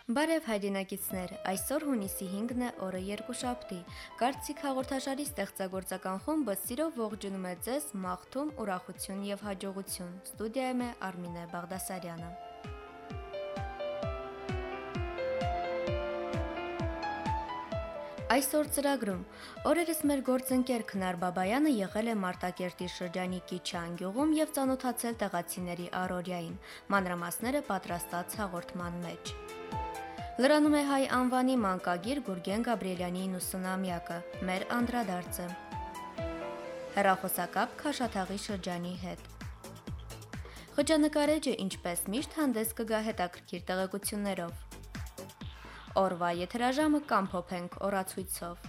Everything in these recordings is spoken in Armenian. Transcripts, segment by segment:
Բարև հայրենակիցներ, այսօր հունիսի 5-ն է, օրը երկուշաբթի։ Կարծիք հաղորդաշարի ստեղծագործական խումբը սիրով ողջունում է ձեզ, մաղթում ուրախություն եւ հաջողություն։ Ստուդիայում է Արմինե Բաղդասարյանը։ Այսօր ծրագրում օրերս մեր գործընկեր Քնար Բաբայանը եղել է Մարտակերտի շրջանի Կիչան գյուղում եւ ծանոթացել տեղացիների առօրյային։ Մանրամասները պատրաստած հաղորդման մեջ։ Լրանում է հայ անվանի մանկագիր Գուրգեն Գաբրիելյանի 90-ամյակը, մեր անդրադարձը։ Հեռախոսակապ Քաշաթաղի շրջանի հետ։ Խճանկարեջը ինչպես միշտ հանդես կգա հետաքրքիր տեղեկություններով։ Օրվա եթերաժամը կամփոփենք օրացույցով։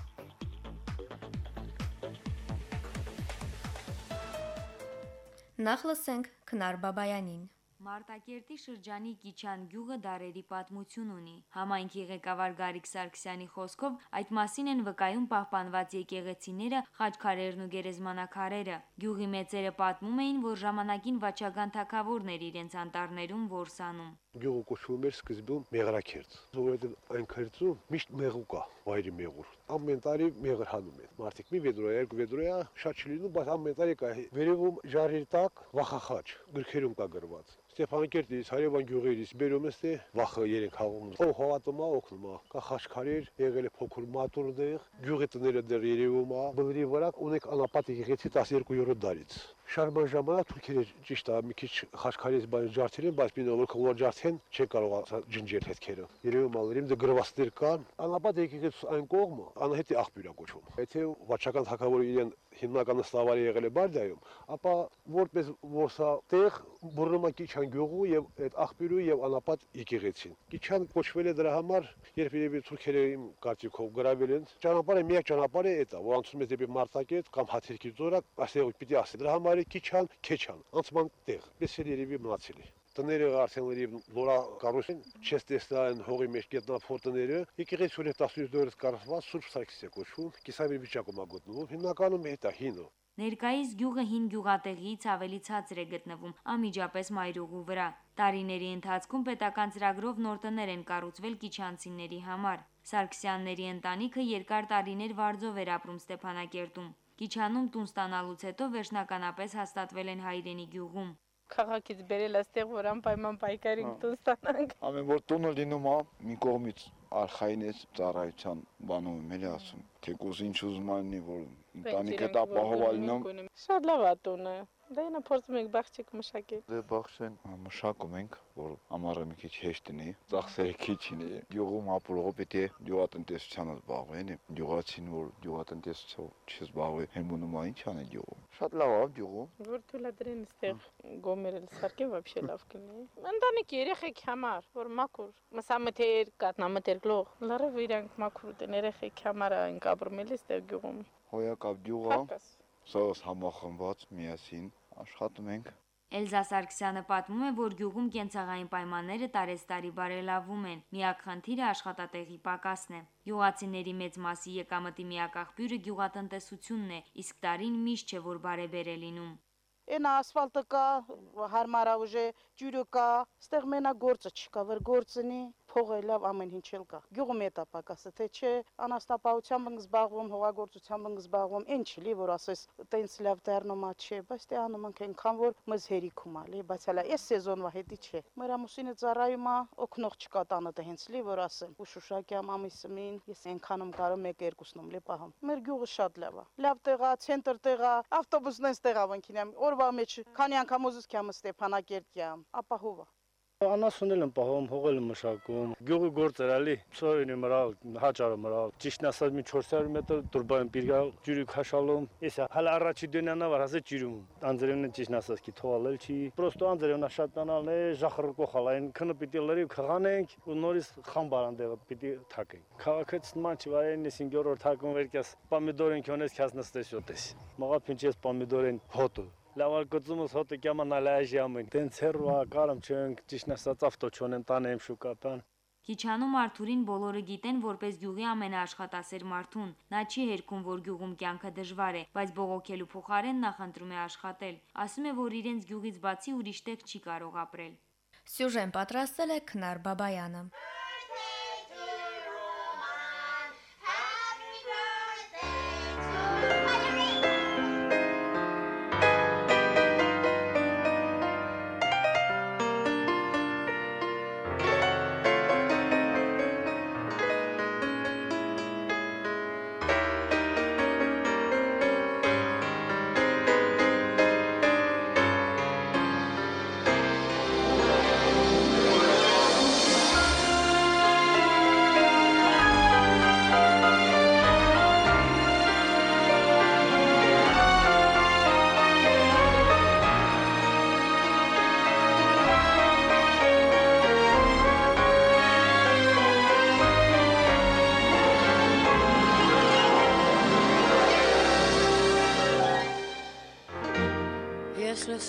Նախ լսենք Քնար Բաբայանին։ Մարտակերտի շրջանի Կիչան գյուղը դարերի պատմություն ունի։ Համայնքի ղեկավար Գարիկ Սարգսյանի խոսքով այդ մասին են վկայում պահպանված եկեղեցիները, խաչքարերն ու գերեզմանակարերը։ Գյուղի մեծերը պատմում էին, որ ժամանակին վաճական թագավորներ իրենց անտառներում որսանում։ Գյուղը կոչվում էր սկզբում Մեղրաքերտ, որովհետև այն քերծում միշտ մեղու կա, վայրի մեղուր։ Ամեն տարի մեղր հանում են։ Մարդիկ մի վեդրոյա, երկու վեդրոյա, շատ չլինում, բայց ամեն տարի կա։ Վերևում ժարի տակ վախախաչ, գրքերում կա գրված։ Ստեփանակերտից, Հարևան գյուղերից բերում ես թե վախը երեք հաղում։ Ով հավատում է, օգնում է։ Կա խաչքարեր, եղել է փոքր մատուրներ, գյուղի տները դեռ երևում է։ Բլրի վրա ունեք անապատ եկեղեցի 12-րդ դարից։ Շարժման ժամանակ թուրքերը ճիշտ է մի քիչ խաչքարից բան ջարդել են, բայց մինը որ կողմը ջարդեն, չեն կարող ջնջել հետքերը։ Երևում ալերիմ դե գրվածներ կան, անապատ եկեղեցու այն կողմը անհետի աղբյուր է կոչվում։ Եթե վաճական թագավորը իրեն հիմնականը սլավարի եղել է Բարդայում, ապա որպես որսատեղ բռնում է Կիչան գյուղու եւ այդ աղբյուրը եւ անապատ եկեղեցին։ Կիչան կոչվել է դրա համար, երբ իրավի թուրքերը իմ կարծիքով գրավել են։ Ճանապարհը միակ ճանապարհը է դա, որ անցնում է դեպի Մարտակերտ կամ Հաթերքի ձորակ, ասեղը պիտի ասի։ Դրա համար Կիչան, Քեչան, անցման տեղ։ Պես էլ երևի մնացել է։ Տները արդեն լրիվ լորա կառուցեն, չես տեսնալ հողի մեջ գետնափոր տները, եկեղեցին 17 դարից կառուցված Սուրբ Սարգիս է կոչվում, կիսավեր վիճակում է գտնվում, հիմնականում հետա հինը։ Ներկայիս գյուղը հին գյուղատեղիից ավելի ցածր է գտնվում, անմիջապես մայրուղու վրա։ Տարիների ընթացքում պետական ծրագրով նոր տներ են կառուցվել կիչանցիների համար։ Սարգսյանների ընտանիքը երկար տարիներ վարձով էր ապրում Ստեփանակերտում։ Կիչանում տուն ստանալուց հետո վերջնականապես հաստատվել են հայրենի գյուղում։ Քաղաքից բերել այստեղ, որ անպայման պայքարին տուն ստանանք։ Ամեն որ տունը լինում է, մի կողմից արխային է ծառայության բանում եմ էլի ասում, թեկուզ ինչ ուզում անի, որ ընտանիքը ապահովալ լինում։ Շատ լավ է տունը։ Դա ինա փորձում ենք բաղջիկ մշակել։ Դե բաղջեն մշակում ենք, որ ամառը մի քիչ հեշտ լինի, ծախսերը քիչ լինի։ Գյուղում ապրողը պետք է գյուղատնտեսությամբ զբաղվեն, գյուղացին որ գյուղատնտեսությամբ չզբաղվի, հեմունում է ինչ անի գյուղում։ Շատ լավ է գյուղում։ Որ թույլատրեն այստեղ գոմերել սարքեն вообще լավ կլինի։ Ընտանիքի երեխեք համար, որ մաքուր, մսամթեր, կատնամթեր գլող, լարը իրանք մաքուր դեն երեխեք համար ենք ապրում էլի այստեղ գյուղում։ Հոյակապ գյուղը, սոս համախմբված միասին աշխատում ենք։ Էլզա Սարգսյանը պատմում է, որ գյուղում կենցաղային պայմանները տարեստարի բարելավում են։ Միակ խնդիրը աշխատատեղի պակասն է։ Գյուղացիների մեծ մասի եկամտի միակ աղբյուրը գյուղատնտեսությունն է, իսկ տարին միշտ չէ, որ բարեբեր է լինում։ Այն ասֆալտը կա, հարմար է ուժե, ջուրը կա, ստեղ մենակ գործը չկա, որ գործնի, փողը լավ ամեն ինչ էլ կա։ Գյուղում է տապակասը, թե չէ, անաստապահությամբ ենք զբաղվում, հողագործությամբ ենք զբաղվում, այն չի, որ ասես տենց լավ դառնում է չէ, բայց դե անում ենք այնքան, որ մեզ հերիքում է, բայց հələ այս սեզոնվա հետի չէ։ Մեր ամուսինը ծառայում է, օգնող չկա տանը դե հենց լի, որ ասեմ, ու շուշակյամ ամիսին, ես այնքանում կարող 1-2-ում լի պահում։ Մեր գյուղը շատ լավ է։ Լավ տեղ է, ցենտր տեղ է, ավտոբուսն էս տեղ ավանքինամ, օրվա մեջ քանի անգամ ուզես կամ Ստեփանակերտ կամ, ապահով է։ Անասունել եմ պահում, հողել եմ մշակում, գյուղի գործեր էլի, սորինի մրալ, հաճարը մրալ, ճիշտն ասած մի 400 մետր դուրբայում պիրգալ, ջուրի քաշալում, եսա հələ առաջի դենյանա վար ասած ջուրում, անձերևն ճիշտն ասած კი թողալել չի, պրոստո անձերևնա շատանալն է, ժախռ կողալային, քնը պիտի լրիվ քղանենք ու նորից խամբարանդեղը պիտի թակենք։ Քաղաքից նման չի վայրեն 5-րդ թակում վերքես պոմիդորին քոնես քաս նստես յոտես։ Մաղափինչես պոմիդորին հոտը Լավալ գծումս հոտը կյամանալայաժյամին, տենց հերվա կարամ չենք, ճիշտն ասած ավտո չոնեն տանեմ շուկապան։ Կիչանում Արթուրին բոլորը գիտեն որպես գյուղի ամենաաշխատասեր մարդուն։ Նա չի հերքում, որ գյուղում կյանքը դժվար է, բայց բողոքելու փոխարեն նախընտրում է աշխատել։ Ասում է, որ իրենց գյուղից բացի ուրիշ տեղ չի կարող ապրել։ Սյուժեն պատրաստել է Քնար Բաբայանը։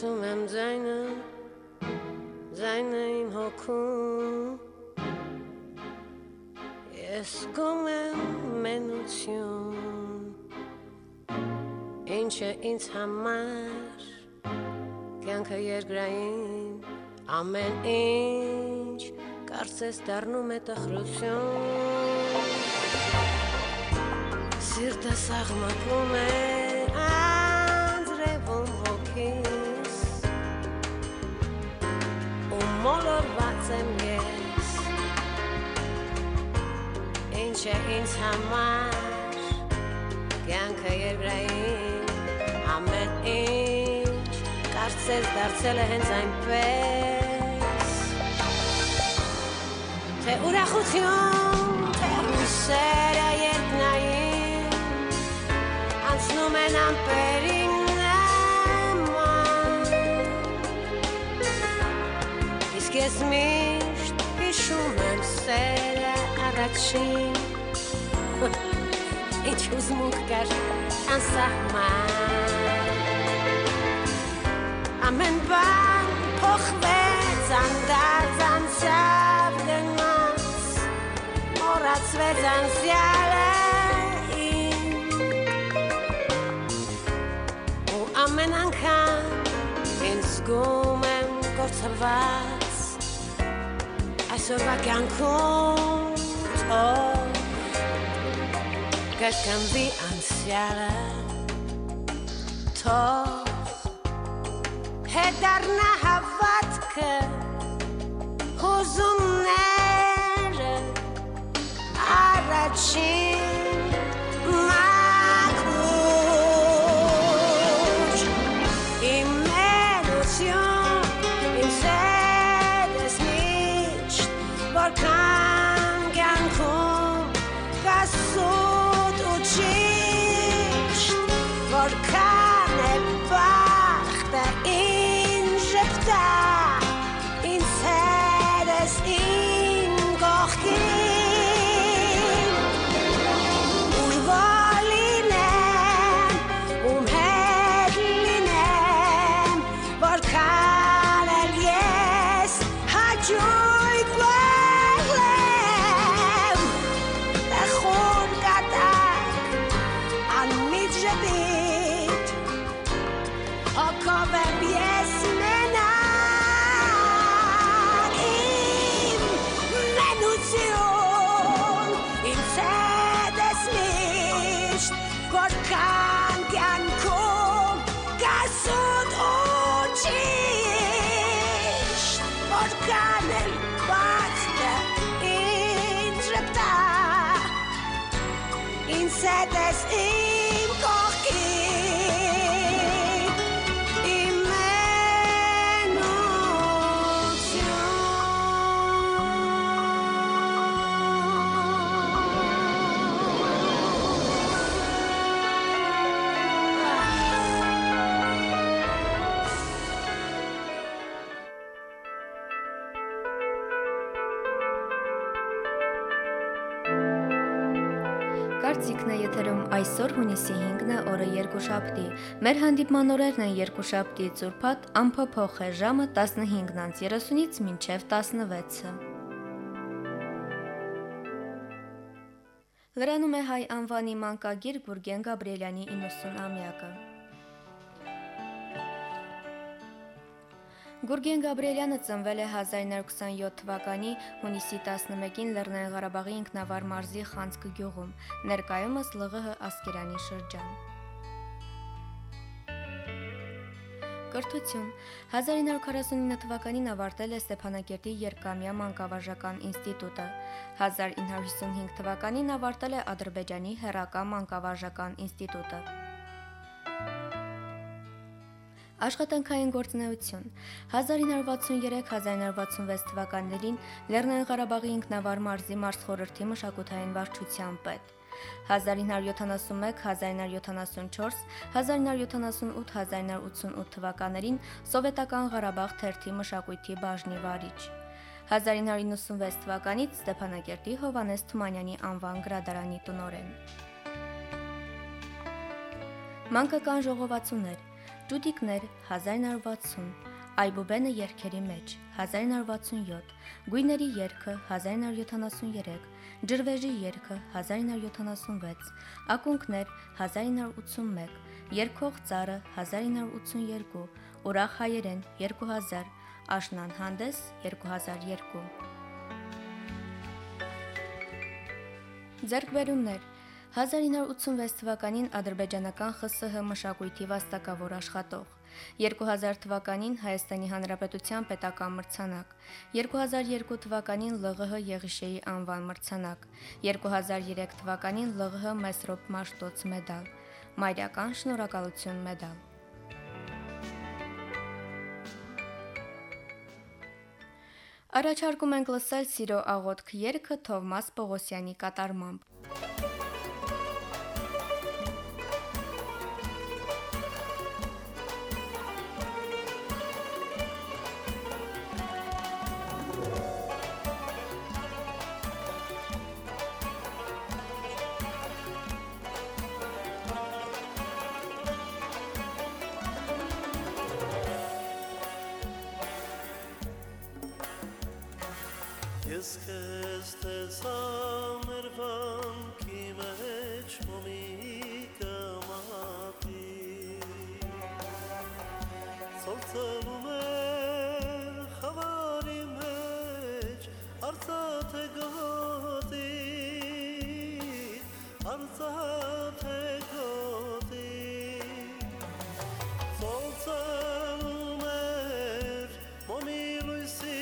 լսում եմ ձայնը իմ հոգում ես գում եմ մենություն ինչը ինձ համար կյանքը երկրային ամեն ինչ կարծես դառնում է տխրություն սիրտս աղմկում է անձրևում հոգիս ու մոլորված եմ ես ինչ է ինձ համար կյանքը երկրային ամեն ինչ կարծես դարձել է հենց այնպես թե ուրախություն թե հույսերը երկնային անցնում են ամպերին նման իսկ ես միշտ հիշում եմ սերը առաջին ինչ հուզմունք կար անսահման ամեն բան փոխվեց անդարձ անցավ գնաց մոռացվեց անցյալը ու ամեն անգամ ինձ զգում եմ կորցված այսօրվա կյանքում թող կշկամվի անցյալը թող հետ դառնա հավատքը հուզումները առաջին մաքուր իմ մենություն իմ սերս միշտ որքան կյանքում կա սուտ ու ճիշտ որքան է բախտը ինձ ժպտա ինձ սերս իմ կողքին ուր որ լինեմ ում հետ լինեմ որքան էլ ես հաճույք վայելեմ թե խոր կատակ անմիջ ժպիտ հոգով եմ ես մենակ իմ մենություն իմ ցեդես միշտ որքան կյանքում կա սուտ ու ճիշտ որքան էլ բախտը ինձ ժպտա ինձ ցեդես իմ կողքին իմ Կարծիքն է եթերում այսօր հունիսի 5-ն է, օրը երկուշաբթի։ Մեր հանդիպման օրերն են երկուշաբթի ծուրփատ, անփոփոխ է ժամը 15:30-ից մինչև 16-ը։ Լրանում է հայ անվանի մանկագիր Գուրգեն Գաբրիելյանի 90-ամյակը։ Գուրգեն Գաբրիելյանը ծնվել է 1927 թվականի հունիսի 11-ին Լեռնային Ղարաբաղի ինքնավար մարզի Խանցք գյուղում, ներկայումս ԼՂՀ Ասկերանի շրջան։ Կրթություն 1949 թվականին ավարտել է Ստեփանակերտի Երկամյա մանկավարժական ինստիտուտը, 1955 թվականին ավարտել է Ադրբեջանի Հեռակա մանկավարժական ինստիտուտը։ Աշխատանքային գործունեություն 1963-1966 թվականներին Լեռնային Ղարաբաղի ինքնավար մարզի մարզխորհրդի մշակութային վարչության պետ, 1971-1974, 1978-1988 թվականներին Սովետական Ղարաբաղ թերթի մշակույթի բաժնի վարիչ, 1996 թվականից Ստեփանակերտի Հովհաննես Թումանյանի անվան գրադարանի տնօրեն։ Մանկական ժողովածուներ Ճուտիկներ 1960, Այբուբենը երգերի մեջ 1967, Գույների երգը 1973, Ջրվեժի երգը 1976, Ակունքներ 1981, Երգող ծառը 1982, Ուրախ հայերեն 2000, Աշնան հանդես 2002։ Ձեռքբերումներ 1986 թվականին ադրբեջանական ԽՍՀ մշակույթի վաստակավոր աշխատող, 2000 թվականին Հայաստանի Հանրապետության պետական մրցանակ, 2002 թվականին ԼՂՀ Եղիշեի անվան մրցանակ, 2003 թվականին ԼՂՀ Մեսրոպ Մաշտոց մեդալ, Մայրական շնորհակալություն մեդալ։ Առաջարկում ենք լսել Սիրո աղոթք երգը Թովմաս Պողոսյանի կատարմամբ։ Ես քեզ տեսա մեր վանքի մեջ մոմի կամատի Սորցնում էր խավարի մեջ արծաթե գոտի Սորցնում էր մոմի լույսի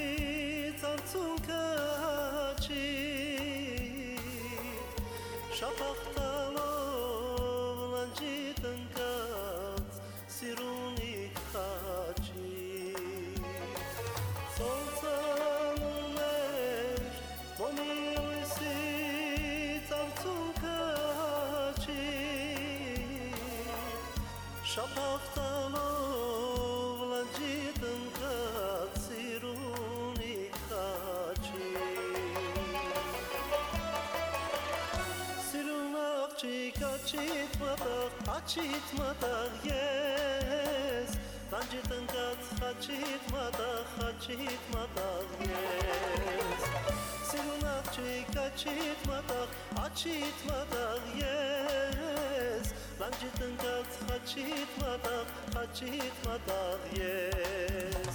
Շապախտալով լանջի տնկած սիրունի խաչի Սորցանում էր մոմի լույսի ծարծունքը հաչի Շապախտալով լանջի տնկած սիրունի խաչի Աղջիկ աղջիկ մատաղ ես Լանջի տնկած աղջիկ մատաղ ես Սիրուն աղջիկ մատաղ ես Լանջի տնկած աղջիկ մատաղ ես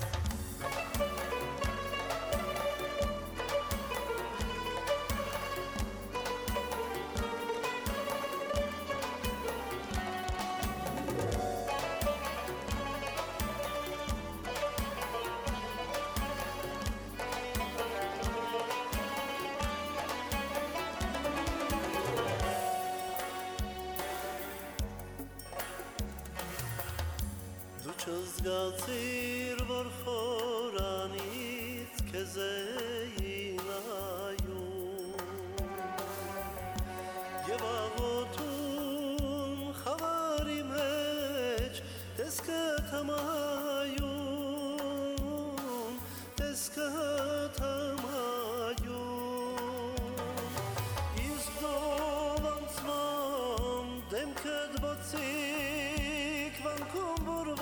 Չզգացիր, որ խորանից քեզ էի նայում Եվ աղոթում խավարի մեջ տեսքդ հմայում Իսկ դով անցման դեմքդ բոցիկ վանքում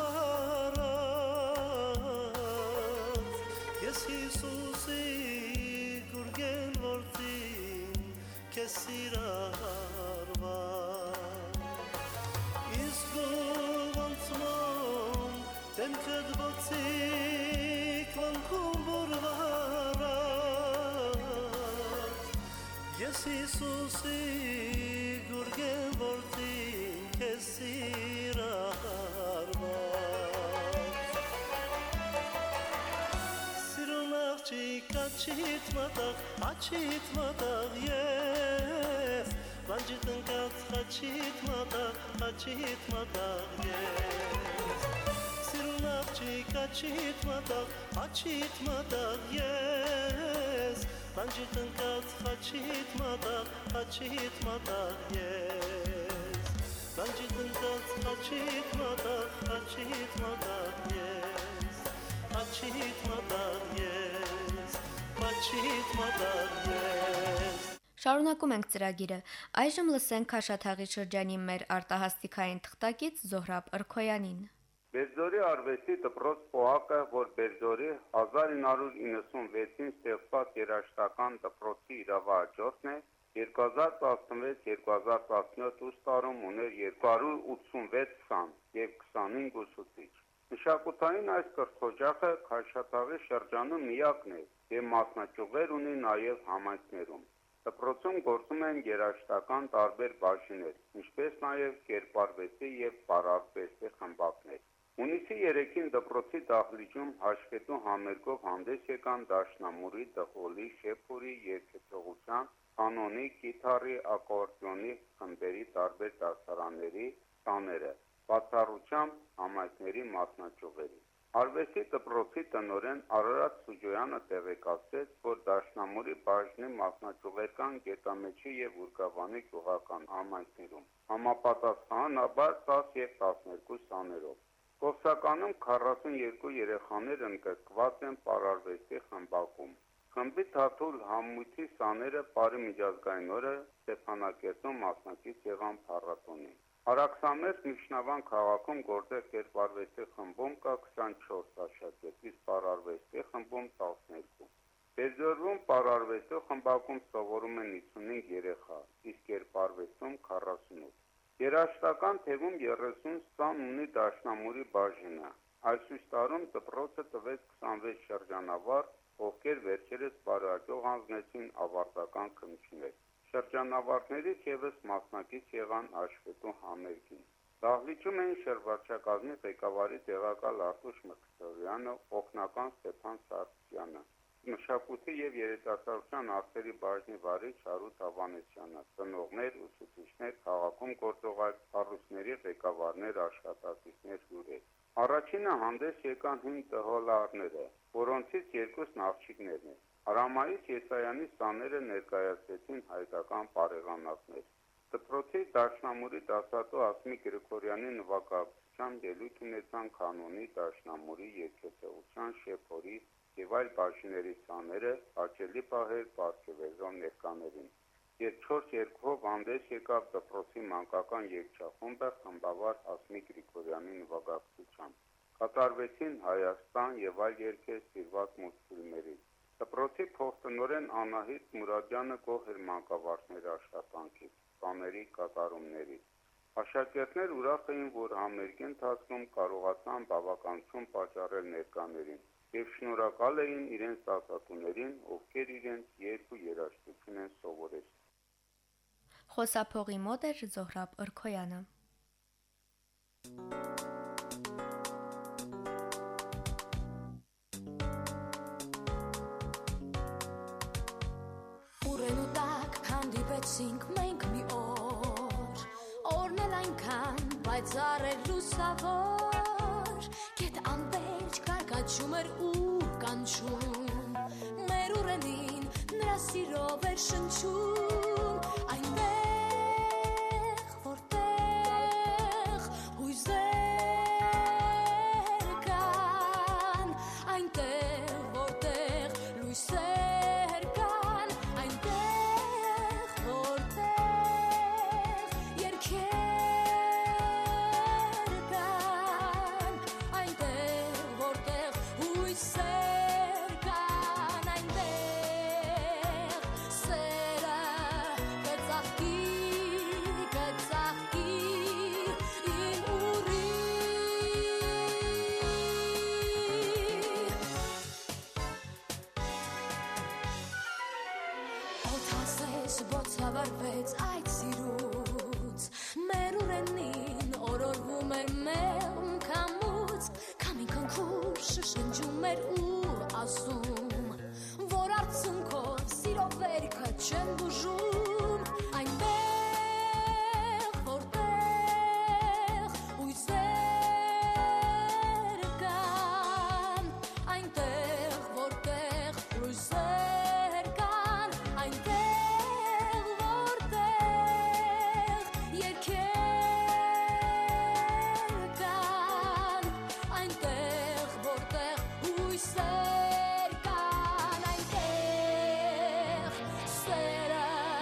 Հիսուսի գուրգեն որդին քեզ սիրահարված Իսկ դու անցման դեմքդ բոցիկ վանքում որվարած Ես Հիսուսի գուրգեն որդին քեզ սիրահարված Աղջիկ մատաղ ես Լանջի տնկած աղջիկ մատաղ ես Սիրուն աղջիկ մատաղ ես Լանջի տնկած աղջիկ մատաղ ես Լանջի տնկած աղջիկ մատաղ ես Աղջիկ մատաղ ես Շարունակում ենք ծրագիրը։ Այժմ լսենք Քաշաթաղի շրջանի մեր արտահասթիկային թղթակից Զոհրաբ Ըրքոյանին։ Բերձորի արվեստի դպրոց ՕԱԿ-ը, որ Բերձորի 1996-ին ստեղծված երաժշտական դպրոցի իրավահաջորդն է, 2016-2017 ուստարում ուներ 286 սան և 25 ուսուցիչ։ Մշակութային այս կրթօջախը Քաշաթաղի շրջանում միակն է և մասնաճյուղեր ունի նաև համայնքներում։ Դպրոցում գործում են երաժշտական տարբեր բաժիններ, ինչպես նաև կերպարվեստի և պարարվեստի խմբակներ։ Հունիսի 3-ին դպրոցի դահլիճում հաշվետու համերգով հանդես եկան դաշնամուրի, դխոլի, շեփորի, երգեցողության, կանոնի, կիթառի, ակորդեոնի խմբերի տարբեր դասարանների սաները, բացառությամբ համայնքների մասնաճյուղերի։ Արվեստի դպրոցի տնօրեն Արարատ Սուջոյանը տեղեկացրեց, որ դաշնամուրի բաժնի մասնաճյուղեր կան Գետամեջի և Ուրգավանի գյուղական համայնքներում, համապատասխանաբար 10 և 12 սաներով։ Կովսականում 42 երեխաներ ընդգրկված են պարարվեստի խմբակում։ Խմբի Թաթուլ համույթի սաները բարի միջազգային օրը Ստեփանակերտում մասնակից եղան փառատոնին։ Արաքսամերձ Միշնավան քաղաքում գործող կերպարվեստի խմբում կա 24 աշակերտ, իսկ պարարվեստի խմբում 12։ Բերձորում պարարվեստի խմբակում սովորում են 55 երեխա, իսկ կերպարվեստում 48։ Երաժշտական թևում 30 սան ունի դաշնամուրի բաժինը։ Այս ուստարում դպրոցը տվեց 26 շրջանավար, ովքեր վերջերս բարեհաջող հանձնեցին ավարտական քննիչներ։ Շրջանավարտներից ևս մասնակից եղան հաշվետու համերգին։ Դահլիճում էին շրջվարչակազմի ղեկավարի տեղակալ Արտուշ Մկրտչյանը, օգնական Ստեփան Սարգսյանը, մշակույթի և երիտասարդության հարցերի բաժնի վարիչ Հարութ Ավանեսյանը, ծնողներ, ուսուցիչներ, քաղաքում գործող այլ կառույցների ղեկավարներ, աշխատակիցներ, հյուրեր։ Առաջինը հանդես եկան 5 դհոլարները, որոնցից երկուսն աղջիկներն են։ Արամայից Եսայանի սաները ներկայացրեցին հայկական պարեղանակներ։ Դպրոցի դաշնամուրի դասատու Ասմիկ Գրիգորյանի նվագակցությամբ ելույթ ունեցան կանոնի, դաշնամուրի, երգեցողության, շեփորի և այլ բաժինների սաները, հաճելի պահեր պարգևեզոն ներկաներին։ Երբ 4 երգով հանդես եկավ դպրոցի մանկական երգչախումբը խմբավար Ասմիկ Գրիգորյանի նվագակցությամբ։ Կատարվեցին Հայաստան և այլ երգեր սիրված մուլտֆիլմերից։ Դպրոցի փոխտնօրեն Անահիտ Մուրադյանը գոհ էր մանկավարժների աշխատանքից, սաների կատարումներից։ Աշակերտներ ուրախ էին, որ համերգի ընթացքում կարողացան բավականություն պատճառել ներկաներին և շնորհակալ էին իրենց դասատուներին, ովքեր իրենց երգ ու երաժշտություն են սովորեցրել։ Խոսափողի մոտ էր Զոհրաբ Ըրքոյանը։ Ուրենու տակ հանդիպեցինք մենք մի օր, օրն էլ այնքան պայծառ էր լուսավոր, գետ անվերջ կարկաչում էր ու կանչում, մեր ուրենին նրա սիրով էր շնչում, այնտեղ, որտեղ հույզեր կան, այնտեղ, որտեղ լույսեր կան, այնտեղ, որտեղ երգեր կան, այնտեղ, որտեղ հույսեր կան, այնտեղ սերը կծաղկի, կծաղկի իմ ուրի։ Օթասես բոցավարվեց այդ սիրուց, մեր ուրենին օրորվում էր մեղմ կամուց, քամին քնքուր շշնջում էր ու ասում, որ արցունքով սիրով վերքը չեն բուժում, այնտեղ, որտեղ հույզեր կան, այնտեղ, որտեղ լույսեր կան, այնտեղ, որտեղ երգեր կան, այնտեղ, որտեղ հույսեր կան, այնտեղ սերը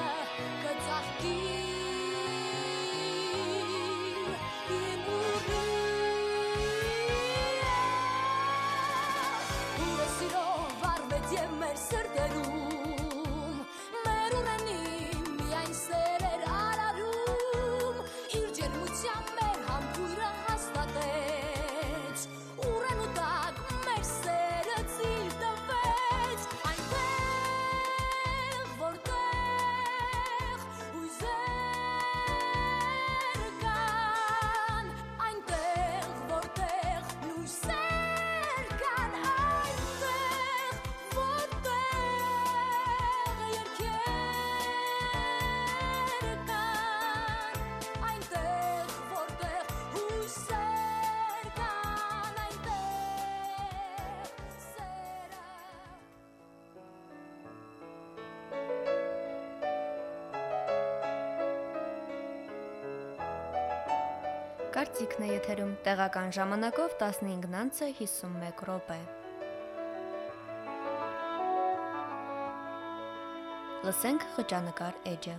Կարծիքն է եթերում տեղական ժամանակով 15:51 րոպե։ Լսենք խճանկար էջը։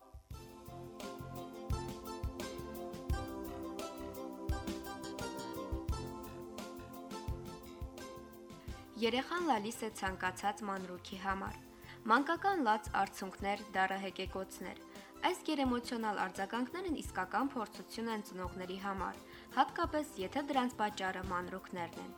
Երեխան լալիս է ցանկացած մանրուքի համար։ Մանկական լաց արցունքներ, դարահեկեկոցներ։ Այս գերեմոցիոնալ արձագանքներն իսկական փորձություն են ծնողների համար, հատկապես եթե դրանց պատճառը մանրուքներն են։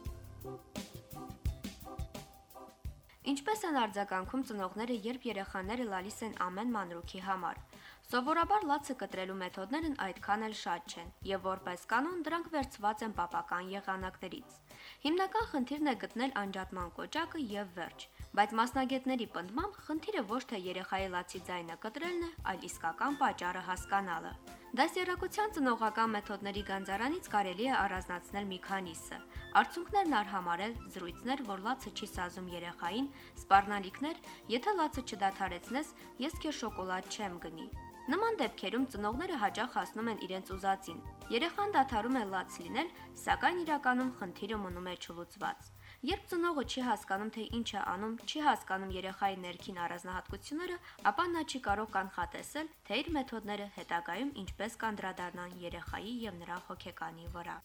Ինչպես են արձագանքում ծնողները, երբ երեխաները լալիս են ամեն մանրուքի համար։ Սովորաբար լացը կտրելու մեթոդներն այդքան էլ շատ չեն, եւ որպես կանոն դրանք վերցված են պապական եղանակներից։ Հիմնական խնդիրն է գտնել անջատման կոճակը եւ վերջ, բայց մասնագետների պնդմամբ խնդիրը ոչ թե երեխայի լացի ձայնը կտրելն է, այլ իսկական պատճառը հասկանալը։ Դասերակցության ծնողական մեթոդների գանձարանից կարելի է առանձնացնել մի քանիսը։ Արցունքներն արհամարել, զրույցներ, որ լացը չի սազում երեխային, սպառնալիքներ, եթե լացը չդադարեցնես, ես քեզ շոկոլադ չեմ գնի։ Նման դեպքերում ծնողները հաճախ հասնում են իրենց ուզածին։ Երեխան դադարում է լաց լինել, սակայն իրականում խնդիրը մնում է չլուծված։ Երբ ծնողը չի հասկանում, թե ինչ է անում, չի հասկանում երեխայի ներքին առանձնահատկությունները, ապա նա չի կարող կանխատեսել, թե իր մեթոդները հետագայում ինչպես կանդրադառնան երեխայի եւ նրա հոգեկանի վրա։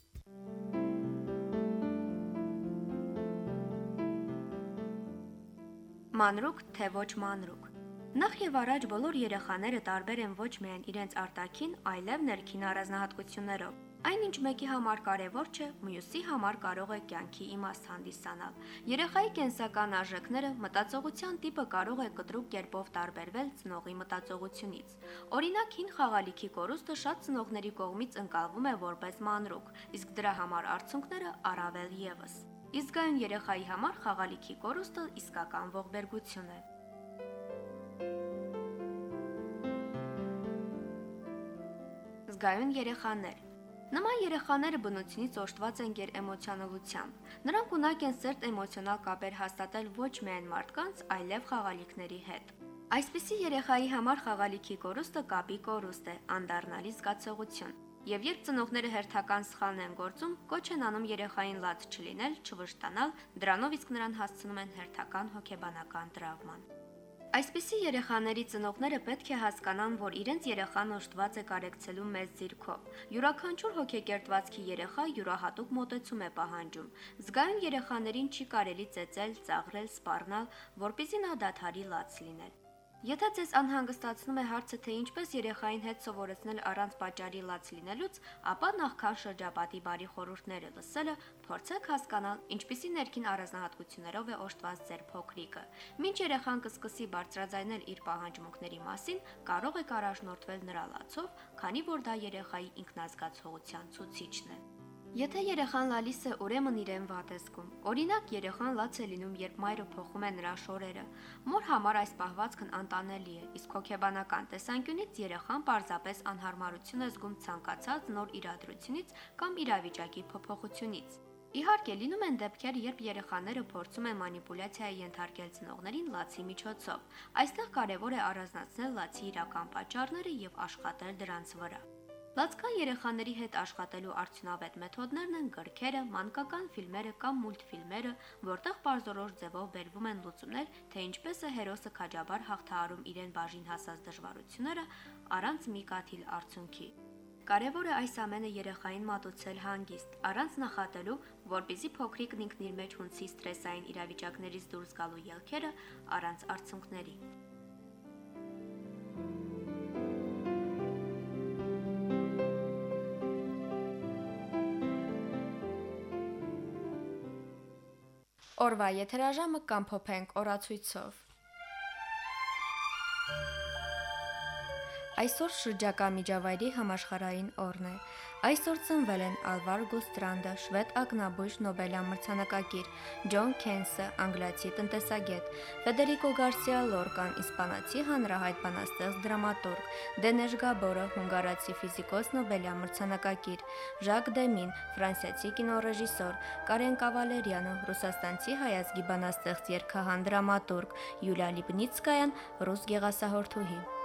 Մանրուք, թե ոչ մանրուք։ Նախ եւ առաջ բոլոր երեխաները տարբեր են ոչ միայն իրենց արտաքին, այլև ներքին առանձնահատկություններով։ Այնինչ մեկի համար կարևոր չէ, մյուսի համար կարող է կյանքի իմաստ հանդիսանալ։ Երեխայի կենսական արժեքները, մտածողության տիպը կարող է կտրուկ կերպով տարբերվել ծնողի մտածողությունից։ Օրինակ, հին խաղալիքի կորուստը շատ ծնողների կողմից ընկալվում է որպես մանրուք, իսկ դրա համար արցունքները առավել եւս։ Իսկ այն երեխայի համար խաղալիքի կորուստը իսկական ողբերգություն է։ Զգայուն երեխաներ։ Նման երեխաները բնությունից օժտված են գերէմոցիոնալությամբ։ Նրանք ունակ են սերտ էմոցիոնալ կապեր հաստատել ոչ միայն մարդկանց, այլև խաղալիքների հետ։ Այսպիսի երեխայի համար խաղալիքի կորուստը կապի կորուստ է, անդառնալի զգացողություն։ Եվ երբ ծնողները հերթական սխալն են գործում, կոչ են անում երեխային լաց չլինել, չվշտանալ, դրանով իսկ նրան հասցնում են հերթական հոգեբանական տրավման։ Այսպիսի երեխաների ծնողները պետք է հասկանան, որ իրենց երեխան օժտված է կարեկցելու մեծ ձիրքով։ Յուրաքանչյուր հոգեկերտվածքի երեխա յուրահատուկ մոտեցում է պահանջում։ Զգայուն երեխաներին չի կարելի ծեծել, ծաղրել, սպառնալ, որպեսզի նա դադարի լաց լինել։ Եթե ձեզ անհանգստացնում է հարցը, թե ինչպես երեխային հետ սովորեցնել առանց պատճառի լաց լինելուց, ապա նախքան շրջապատի բարի խորհուրդները լսելը, փորձեք հասկանալ, ինչպիսի ներքին առանձնահատկություններով է օժտված ձեր փոքրիկը։ Մինչ երեխան կսկսի բարձրաձայնել իր պահանջմունքների մասին, կարող եք առաջնորդվել նրա լացով, քանի որ դա երեխայի ինքնազգացողության ցուցիչն է։ Եթե երեխան լալիս է, ուրեմն իրեն վատ է զգում։ Օրինակ, երեխան լաց է լինում, երբ մայրը փոխում է նրա շորերը։ Մոր համար այս պահվածքն անտանելի է, իսկ հոգեբանական տեսանկյունից երեխան պարզապես անհարմարություն է զգում ցանկացած նոր իրադրությունից կամ իրավիճակի փոփոխությունից։ Իհարկե, լինում են դեպքեր, երբ երեխաները փորձում են մանիպուլյացիայի ենթարկել ծնողներին լացի միջոցով։ Այստեղ կարևոր է առանձնացնել լացի իրական պատճառները եւ աշխատել դրանց վրա։ Լացկան երեխաների հետ աշխատելու արդյունավետ մեթոդներն են գրքերը, մանկական ֆիլմերը կամ մուլտֆիլմերը, որտեղ պարզորոշ ձևով բերվում են լուծումներ, թե ինչպես է հերոսը քաջաբար հաղթահարում իրեն բաժին հասած դժվարությունները առանց մի կաթիլ արցունքի։ Կարևոր է այս ամենը երեխային մատուցել հանգիստ, առանց նախատելու, որպեսզի փոքրիկն ինքն իր մեջ հունցի սթրեսային իրավիճակներից դուրս գալու ելքերը առանց արցունքների։ Օրվա եթերաժամը կամփոփենք օրացույցով։ Այսօր շրջակա միջավայրի համաշխարհային օրն է։ Այսօր ծնվել են Ալվար Գուստրանդը, շվեդ ակնաբույժ Նոբելյան մրցանակակիր, Ջոն Քենսը, անգլիացի տնտեսագետ, Ֆեդերիկո Գարսիա Լորկան, իսպանացի հանրահայտ բանաստեղծ դրամատուրգ, Դենեժ Գաբորը, հունգարացի ֆիզիկոս Նոբելյան մրցանակակիր, Ժակ Դեմին, ֆրանսիացի կինոռեժիսոր, Կարեն Կավալերյանը, ռուսաստանցի հայազգի բանաստեղծ երգահան դրամատուրգ, Յուլիա Լիպնիցկայան, ռուս գեղասահորդուհի։